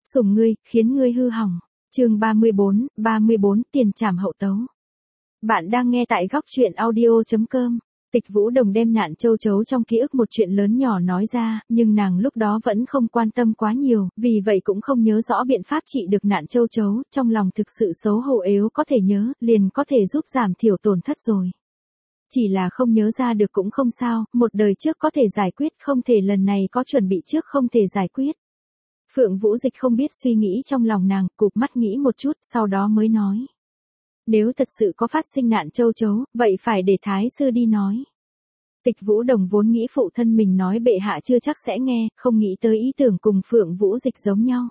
Sủng ngươi, khiến ngươi hư hỏng. Chương 34, tiền trảm hậu tấu. Bạn đang nghe tại góc truyện audio.com. Tịch Vũ Đồng đem nạn châu chấu trong ký ức một chuyện lớn nhỏ nói ra, nhưng nàng lúc đó vẫn không quan tâm quá nhiều, vì vậy cũng không nhớ rõ biện pháp trị được nạn châu chấu, trong lòng thực sự xấu hổ yếu có thể nhớ, liền có thể giúp giảm thiểu tổn thất rồi. Chỉ là không nhớ ra được cũng không sao, một đời trước có thể giải quyết, không thể lần này có chuẩn bị trước không thể giải quyết. Phượng Vũ Dịch không biết suy nghĩ trong lòng nàng, cụp mắt nghĩ một chút, sau đó mới nói. Nếu thật sự có phát sinh nạn châu chấu, vậy phải để Thái Sư đi nói. Tịch Vũ Đồng vốn nghĩ phụ thân mình nói bệ hạ chưa chắc sẽ nghe, không nghĩ tới ý tưởng cùng Phượng Vũ Dịch giống nhau.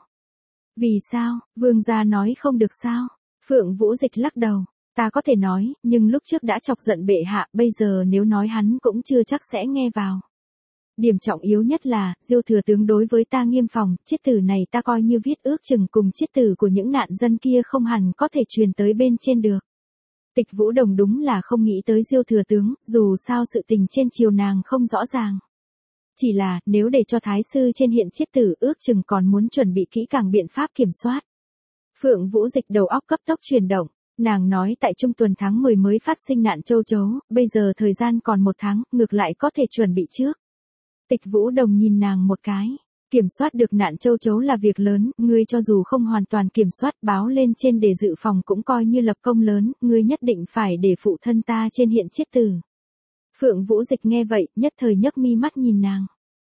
Vì sao, vương gia nói không được sao? Phượng Vũ Dịch lắc đầu. Ta có thể nói, nhưng lúc trước đã chọc giận bệ hạ, bây giờ nếu nói hắn cũng chưa chắc sẽ nghe vào. Điểm trọng yếu nhất là, Diêu thừa tướng đối với ta nghiêm phòng, chiết tử này ta coi như viết ước chừng cùng chiết tử của những nạn dân kia không hẳn có thể truyền tới bên trên được. Tịch Vũ Đồng đúng là không nghĩ tới Diêu thừa tướng, dù sao sự tình trên triều nàng không rõ ràng. Chỉ là, nếu để cho Thái Sư trên hiện chiết tử ước chừng còn muốn chuẩn bị kỹ càng biện pháp kiểm soát. Phượng Vũ Dịch đầu óc cấp tốc chuyển động. Nàng nói tại trung tuần tháng 10 mới phát sinh nạn châu chấu, bây giờ thời gian còn 1 tháng, ngược lại có thể chuẩn bị trước. Tịch Vũ Đồng nhìn nàng một cái. Kiểm soát được nạn châu chấu là việc lớn, ngươi cho dù không hoàn toàn kiểm soát báo lên trên để dự phòng cũng coi như lập công lớn, ngươi nhất định phải để phụ thân ta trên hiện chiết tử. Phượng Vũ Dịch nghe vậy, nhất thời nhấc mi mắt nhìn nàng.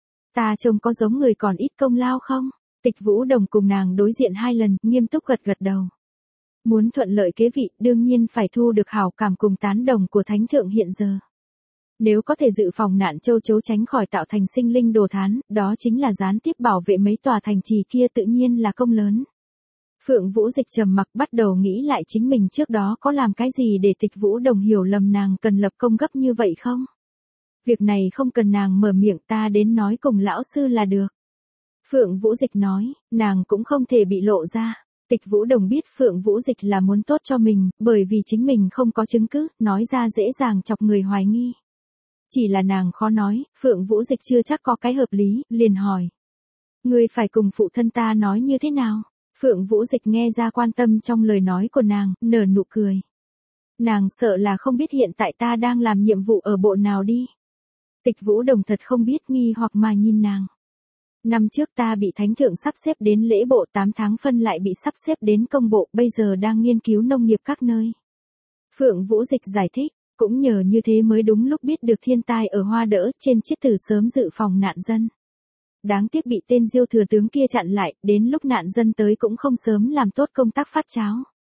Ta trông có giống người còn ít công lao không? Tịch Vũ Đồng cùng nàng đối diện 2 lần, nghiêm túc gật gật đầu. Muốn thuận lợi kế vị, đương nhiên phải thu được hảo cảm cùng tán đồng của thánh thượng hiện giờ. Nếu có thể dự phòng nạn châu chấu tránh khỏi tạo thành sinh linh đồ thán, đó chính là gián tiếp bảo vệ mấy tòa thành trì kia tự nhiên là công lớn. Phượng Vũ Dịch trầm mặc bắt đầu nghĩ lại chính mình trước đó có làm cái gì để Tịch Vũ Đồng hiểu lầm nàng cần lập công gấp như vậy không? Việc này không cần nàng mở miệng, ta đến nói cùng lão sư là được. Phượng Vũ Dịch nói, nàng cũng không thể bị lộ ra. Tịch Vũ Đồng biết Phượng Vũ Dịch là muốn tốt cho mình, bởi vì chính mình không có chứng cứ, nói ra dễ dàng chọc người hoài nghi. Chỉ là nàng khó nói, Phượng Vũ Dịch chưa chắc có cái hợp lý, liền hỏi. Ngươi phải cùng phụ thân ta nói như thế nào? Phượng Vũ Dịch nghe ra quan tâm trong lời nói của nàng, nở nụ cười. Nàng sợ là không biết hiện tại ta đang làm nhiệm vụ ở bộ nào đi. Tịch Vũ Đồng thật không biết, nghi hoặc mà nhìn nàng. Năm trước ta bị thánh thượng sắp xếp đến lễ bộ, 8 tháng phân lại bị sắp xếp đến công bộ, bây giờ đang nghiên cứu nông nghiệp các nơi. Phượng Vũ Dịch giải thích, cũng nhờ như thế mới đúng lúc biết được thiên tai ở Hoa Đỡ trên chiết tử sớm dự phòng nạn dân. Đáng tiếc bị tên Diêu thừa tướng kia chặn lại, đến lúc nạn dân tới cũng không sớm làm tốt công tác phát cháo.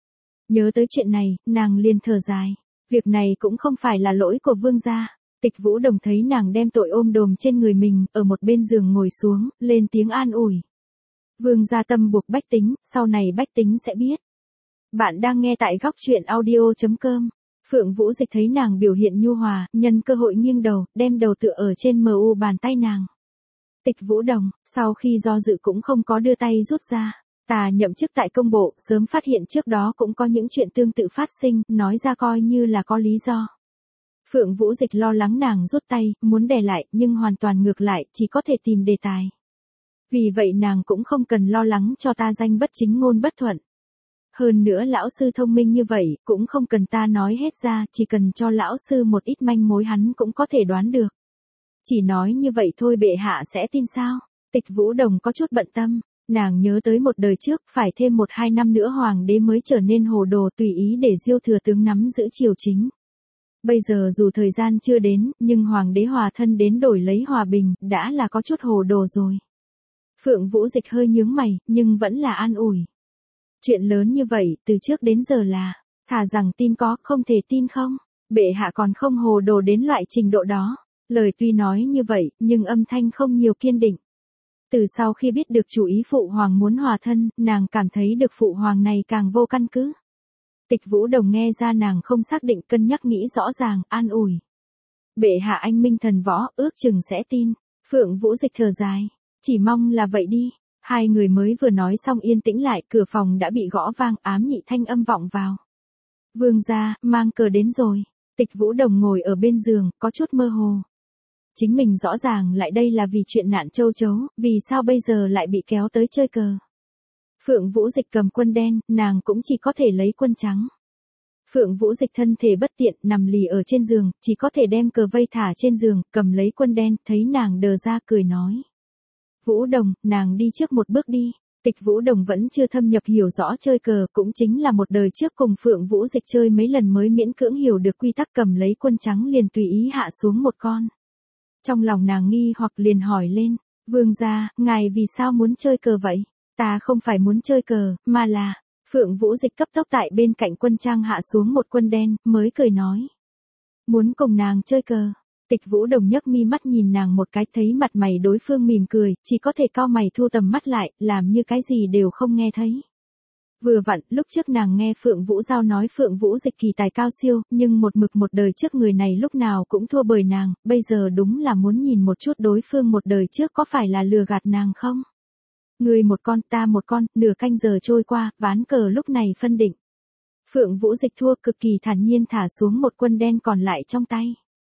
Nhớ tới chuyện này, nàng liền thở dài. Việc này cũng không phải là lỗi của vương gia. Tịch Vũ Đồng thấy nàng đem tội ôm đồm trên người mình, ở một bên giường ngồi xuống, lên tiếng an ủi. Vương gia tâm buộc bách tính, sau này bách tính sẽ biết. Bạn đang nghe tại góc truyện audio.com. Phượng Vũ Dịch thấy nàng biểu hiện nhu hòa, nhân cơ hội nghiêng đầu, đem đầu tựa ở trên mu bàn tay nàng. Tịch Vũ Đồng, sau khi do dự cũng không có đưa tay rút ra. Ta nhậm chức tại công bộ, sớm phát hiện trước đó cũng có những chuyện tương tự phát sinh, nói ra coi như là có lý do. Phượng Vũ Dịch lo lắng nàng rút tay, muốn đè lại, nhưng hoàn toàn ngược lại, chỉ có thể tìm đề tài. Vì vậy nàng cũng không cần lo lắng cho ta danh bất chính ngôn bất thuận. Hơn nữa lão sư thông minh như vậy, cũng không cần ta nói hết ra, chỉ cần cho lão sư một ít manh mối hắn cũng có thể đoán được. Chỉ nói như vậy thôi bệ hạ sẽ tin sao? Tịch Vũ Đồng có chút bận tâm, nàng nhớ tới một đời trước, phải thêm 1-2 năm nữa hoàng đế mới trở nên hồ đồ tùy ý để Diêu thừa tướng nắm giữ triều chính. Bây giờ dù thời gian chưa đến, nhưng hoàng đế hòa thân đến đổi lấy hòa bình, đã là có chút hồ đồ rồi. Phượng Vũ Dịch hơi nhướng mày, nhưng vẫn là an ủi. Chuyện lớn như vậy, từ trước đến giờ là, thà rằng tin có, không thể tin không. Bệ hạ còn không hồ đồ đến loại trình độ đó. Lời tuy nói như vậy, nhưng âm thanh không nhiều kiên định. Từ sau khi biết được chủ ý phụ hoàng muốn hòa thân, nàng cảm thấy được phụ hoàng này càng vô căn cứ. Tịch Vũ Đồng nghe ra nàng không xác định, cân nhắc nghĩ rõ ràng, an ủi. Bệ hạ anh minh thần võ, ước chừng sẽ tin. Phượng Vũ Dịch thở dài. Chỉ mong là vậy đi. 2 người mới vừa nói xong yên tĩnh lại, cửa phòng đã bị gõ vang, ám nhị thanh âm vọng vào. Vương gia, mang cờ đến rồi. Tịch Vũ Đồng ngồi ở bên giường, có chút mơ hồ. Chính mình rõ ràng lại đây là vì chuyện nạn châu chấu, vì sao bây giờ lại bị kéo tới chơi cờ. Phượng Vũ Dịch cầm quân đen, nàng cũng chỉ có thể lấy quân trắng. Phượng Vũ Dịch thân thể bất tiện, nằm lì ở trên giường, chỉ có thể đem cờ vây thả trên giường, cầm lấy quân đen, thấy nàng đờ ra cười nói. Vũ Đồng, nàng đi trước một bước đi. Tịch Vũ Đồng vẫn chưa thâm nhập hiểu rõ chơi cờ, cũng chính là một đời trước cùng Phượng Vũ Dịch chơi mấy lần mới miễn cưỡng hiểu được quy tắc, cầm lấy quân trắng liền tùy ý hạ xuống một con. Trong lòng nàng nghi hoặc liền hỏi lên, vương gia, ngài vì sao muốn chơi cờ vậy? Ta không phải muốn chơi cờ, mà là, Phượng Vũ Dịch cấp tốc tại bên cạnh quân trang hạ xuống một quân đen, mới cười nói. Muốn cùng nàng chơi cờ. Tịch Vũ Đồng nhấc mi mắt nhìn nàng một cái, thấy mặt mày đối phương mỉm cười, chỉ có thể cau mày thu tầm mắt lại, làm như cái gì đều không nghe thấy. Vừa vặn, lúc trước nàng nghe Phượng Vũ Giao nói Phượng Vũ Dịch kỳ tài cao siêu, nhưng một mực một đời trước người này lúc nào cũng thua bởi nàng, bây giờ đúng là muốn nhìn một chút đối phương một đời trước có phải là lừa gạt nàng không? Người một con, ta một con, nửa canh giờ trôi qua, ván cờ lúc này phân định. Phượng Vũ Dịch thua, cực kỳ thản nhiên thả xuống một quân đen còn lại trong tay.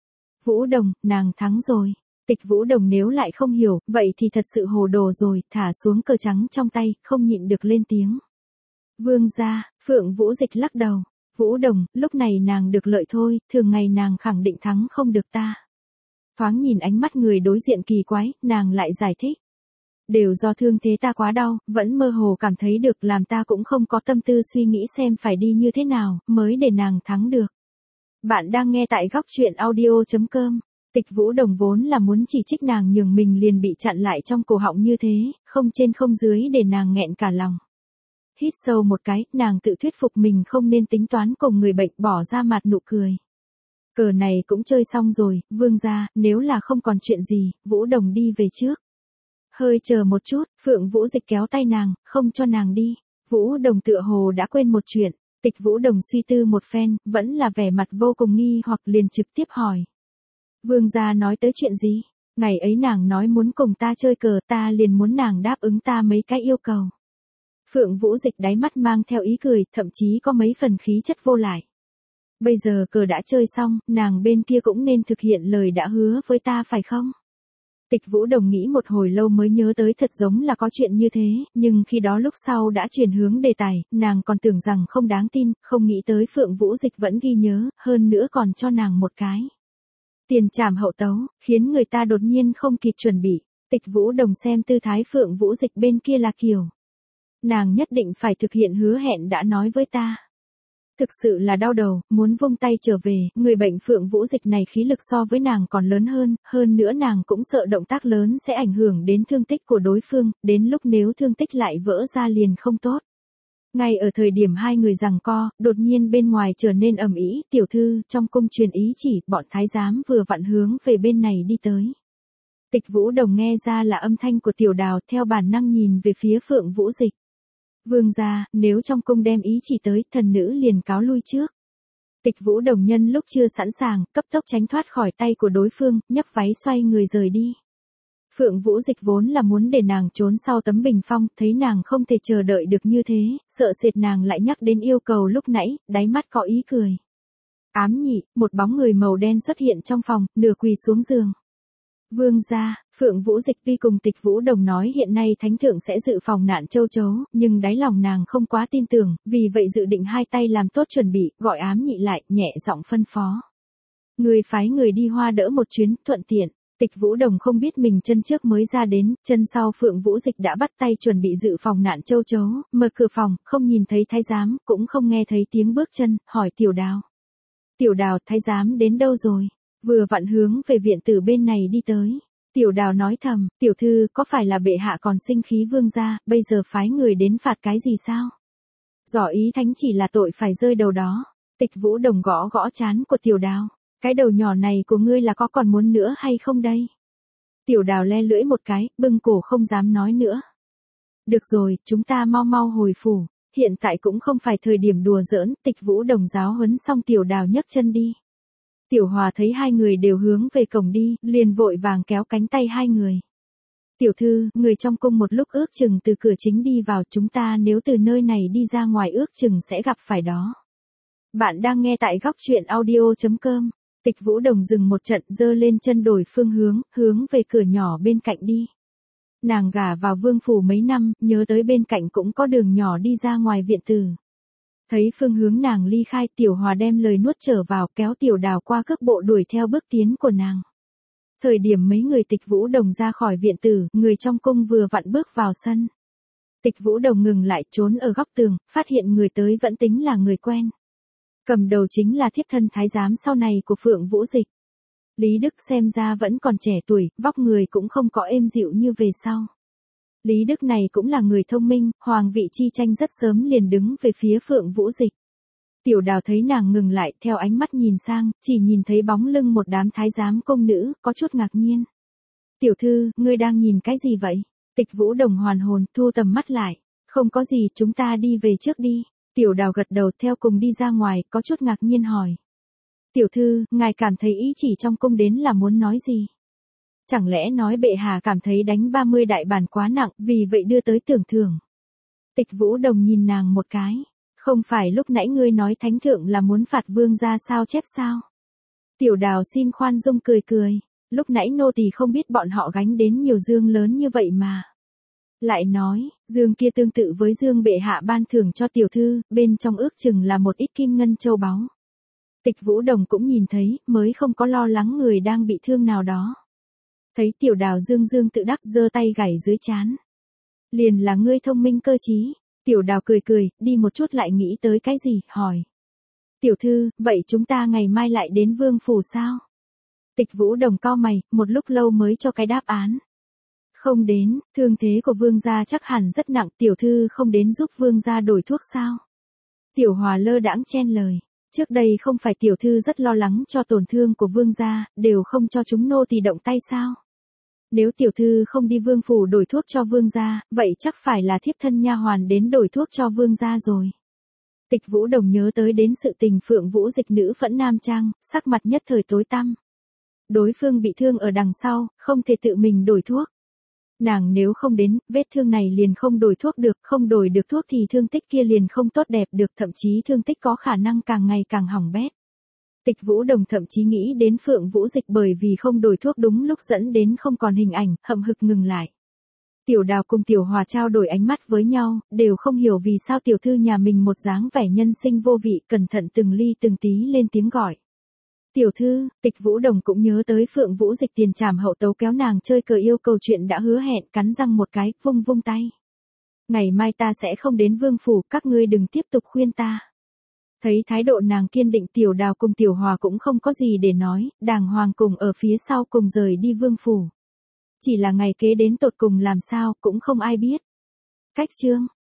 Vũ Đồng, nàng thắng rồi. Tịch Vũ Đồng nếu lại không hiểu, vậy thì thật sự hồ đồ rồi, thả xuống cờ trắng trong tay, không nhịn được lên tiếng. Vương gia, Phượng Vũ Dịch lắc đầu. Vũ Đồng, lúc này nàng được lợi thôi, thường ngày nàng khẳng định thắng không được ta. Thoáng nhìn ánh mắt người đối diện kỳ quái, nàng lại giải thích. Đều do thương thế ta quá đau, vẫn mơ hồ cảm thấy được, làm ta cũng không có tâm tư suy nghĩ xem phải đi như thế nào, mới để nàng thắng được. Bạn đang nghe tại góc truyện audio.com. Tịch Vũ Đồng vốn là muốn chỉ trích nàng nhường mình liền bị chặn lại trong cổ họng như thế, không trên không dưới để nàng nghẹn cả lòng. Hít sâu một cái, nàng tự thuyết phục mình không nên tính toán cùng người bệnh, bỏ ra mặt nụ cười. Cờ này cũng chơi xong rồi, vương gia, nếu là không còn chuyện gì, Vũ Đồng đi về trước. Hơi chờ một chút, Phượng Vũ Dịch kéo tay nàng, không cho nàng đi. Vũ Đồng tựa hồ đã quên một chuyện. Tịch Vũ Đồng suy tư một phen, vẫn là vẻ mặt vô cùng nghi hoặc liền trực tiếp hỏi. Vương gia nói tới chuyện gì? Ngày ấy nàng nói muốn cùng ta chơi cờ, ta liền muốn nàng đáp ứng ta mấy cái yêu cầu. Phượng Vũ Dịch đáy mắt mang theo ý cười, thậm chí có mấy phần khí chất vô lại. Bây giờ cờ đã chơi xong, nàng bên kia cũng nên thực hiện lời đã hứa với ta phải không? Tịch Vũ Đồng nghĩ một hồi lâu mới nhớ tới thật giống là có chuyện như thế, nhưng khi đó lúc sau đã chuyển hướng đề tài, nàng còn tưởng rằng không đáng tin, không nghĩ tới Phượng Vũ Dịch vẫn ghi nhớ, hơn nữa còn cho nàng một cái. Tiền trảm hậu tấu, khiến người ta đột nhiên không kịp chuẩn bị. Tịch Vũ Đồng xem tư thái Phượng Vũ Dịch bên kia là kiểu. Nàng nhất định phải thực hiện hứa hẹn đã nói với ta. Thực sự là đau đầu, muốn vung tay trở về, người bệnh Phượng Vũ Dịch này khí lực so với nàng còn lớn hơn nữa nàng cũng sợ động tác lớn sẽ ảnh hưởng đến thương tích của đối phương, đến lúc nếu thương tích lại vỡ ra liền không tốt. Ngay ở thời điểm hai người giằng co, đột nhiên bên ngoài trở nên ầm ĩ, tiểu thư trong cung truyền ý chỉ, bọn thái giám vừa vặn hướng về bên này đi tới. Tịch Vũ Đồng nghe ra là âm thanh của Tiểu Đào, theo bản năng nhìn về phía Phượng Vũ Dịch. Vương gia, nếu trong cung đem ý chỉ tới, thần nữ liền cáo lui trước. Tịch Vũ Đồng nhân lúc chưa sẵn sàng, cấp tốc tránh thoát khỏi tay của đối phương, nhấc váy xoay người rời đi. Phượng Vũ Dịch vốn là muốn để nàng trốn sau tấm bình phong, thấy nàng không thể chờ đợi được như thế, sợ sệt nàng lại nhắc đến yêu cầu lúc nãy, đáy mắt có ý cười. Ám nhị, một bóng người màu đen xuất hiện trong phòng, nửa quỳ xuống giường. Vương gia, Phượng Vũ Dịch tuy cùng Tịch Vũ Đồng nói hiện nay thánh thượng sẽ dự phòng nạn châu chấu, nhưng đáy lòng nàng không quá tin tưởng, vì vậy dự định hai tay làm tốt chuẩn bị, gọi Ám nhị lại, nhẹ giọng phân phó. Người phái người đi Hoa đỡ một chuyến, thuận tiện. Tịch Vũ Đồng không biết mình chân trước mới ra đến, chân sau Phượng Vũ Dịch đã bắt tay chuẩn bị dự phòng nạn châu chấu, mở cửa phòng, không nhìn thấy thái giám, cũng không nghe thấy tiếng bước chân, hỏi Tiểu Đào. Tiểu Đào, thái giám đến đâu rồi? Vừa vặn hướng về viện tử bên này đi tới. Tiểu Đào nói thầm, tiểu thư, có phải là bệ hạ còn sinh khí vương gia, bây giờ phái người đến phạt cái gì sao? Dò ý thánh chỉ là tội phải rơi đầu đó. Tịch Vũ Đồng gõ gõ trán của Tiểu Đào. Cái đầu nhỏ này của ngươi là có còn muốn nữa hay không đây? Tiểu Đào le lưỡi một cái, bưng cổ không dám nói nữa. Được rồi, chúng ta mau mau hồi phủ. Hiện tại cũng không phải thời điểm đùa giỡn, Tịch Vũ Đồng giáo huấn xong Tiểu Đào nhấc chân đi. Tiểu Hòa thấy hai người đều hướng về cổng đi, liền vội vàng kéo cánh tay hai người. Tiểu thư, người trong cung một lúc ước chừng từ cửa chính đi vào, chúng ta nếu từ nơi này đi ra ngoài ước chừng sẽ gặp phải đó. Bạn đang nghe tại góc truyện audio.com. Tịch Vũ Đồng dừng một trận, giơ lên chân đổi phương hướng, hướng về cửa nhỏ bên cạnh đi. Nàng gả vào vương phủ mấy năm, nhớ tới bên cạnh cũng có đường nhỏ đi ra ngoài viện tử. Thấy phương hướng nàng ly khai, Tiểu Hòa đem lời nuốt trở vào, kéo Tiểu Đào qua cước bộ đuổi theo bước tiến của nàng. Thời điểm mấy người Tịch Vũ Đồng ra khỏi viện tử, người trong cung vừa vặn bước vào sân. Tịch Vũ Đồng ngừng lại, trốn ở góc tường, phát hiện người tới vẫn tính là người quen. Cầm đầu chính là thiếp thân thái giám sau này của Phượng Vũ Dịch. Lý Đức xem ra vẫn còn trẻ tuổi, vóc người cũng không có êm dịu như về sau. Lý Đức này cũng là người thông minh, hoàng vị chi tranh rất sớm liền đứng về phía Phượng Vũ Dịch. Tiểu Đào thấy nàng ngừng lại, theo ánh mắt nhìn sang, chỉ nhìn thấy bóng lưng một đám thái giám công nữ, có chút ngạc nhiên. Tiểu thư, ngươi đang nhìn cái gì vậy? Tịch Vũ Đồng hoàn hồn, thu tầm mắt lại. Không có gì, chúng ta đi về trước đi. Tiểu Đào gật đầu theo cùng đi ra ngoài, có chút ngạc nhiên hỏi. Tiểu thư, ngài cảm thấy ý chỉ trong cung đến là muốn nói gì? Chẳng lẽ nói bệ hạ cảm thấy đánh 30 đại bản quá nặng, vì vậy đưa tới tưởng thưởng. Tịch Vũ Đồng nhìn nàng một cái. Không phải lúc nãy ngươi nói thánh thượng là muốn phạt vương ra sao chép sao? Tiểu Đào xin khoan dung cười cười. Lúc nãy nô tỳ không biết bọn họ gánh đến nhiều dương lớn như vậy mà. Lại nói, dương kia tương tự với dương bệ hạ ban thưởng cho tiểu thư, bên trong ước chừng là một ít kim ngân châu báu. Tịch Vũ Đồng cũng nhìn thấy, mới không có lo lắng người đang bị thương nào đó. Thấy Tiểu Đào dương dương tự đắc giơ tay gảy dưới trán. Liền là ngươi thông minh cơ trí. Tiểu Đào cười cười, đi một chút lại nghĩ tới cái gì, hỏi. Tiểu thư, vậy chúng ta ngày mai lại đến vương phủ sao? Tịch Vũ Đồng cau mày, một lúc lâu mới cho cái đáp án. Không đến, thương thế của vương gia chắc hẳn rất nặng, tiểu thư không đến giúp vương gia đổi thuốc sao? Tiểu Hòa lơ đãng chen lời. Trước đây không phải tiểu thư rất lo lắng cho tổn thương của vương gia, đều không cho chúng nô tỳ động tay sao? Nếu tiểu thư không đi vương phủ đổi thuốc cho vương gia, vậy chắc phải là thiếp thân nha hoàn đến đổi thuốc cho vương gia rồi. Tịch Vũ Đồng nhớ tới đến sự tình Phượng Vũ Dịch nữ phẫn nam trang, sắc mặt nhất thời tối tăm. Đối phương bị thương ở đằng sau, không thể tự mình đổi thuốc. Nàng nếu không đến, vết thương này liền không đổi thuốc được, không đổi được thuốc thì thương tích kia liền không tốt đẹp được, thậm chí thương tích có khả năng càng ngày càng hỏng bét. Tịch Vũ Đồng thậm chí nghĩ đến Phượng Vũ Dịch bởi vì không đổi thuốc đúng lúc dẫn đến không còn hình ảnh, hậm hực ngừng lại. Tiểu Đào cùng Tiểu Hòa trao đổi ánh mắt với nhau, đều không hiểu vì sao tiểu thư nhà mình một dáng vẻ nhân sinh vô vị, cẩn thận từng ly từng tí lên tiếng gọi. Tiểu thư, Tịch Vũ Đồng cũng nhớ tới Phượng Vũ Dịch tiền trảm hậu tấu kéo nàng chơi cờ yêu cầu chuyện đã hứa hẹn, cắn răng một cái, vung vung tay. Ngày mai ta sẽ không đến vương phủ, các ngươi đừng tiếp tục khuyên ta. Thấy thái độ nàng kiên định, Tiểu Đào cùng Tiểu Hòa cũng không có gì để nói, đàng hoàng cùng ở phía sau cùng rời đi vương phủ. Chỉ là ngày kế đến tột cùng làm sao cũng không ai biết. Cách chương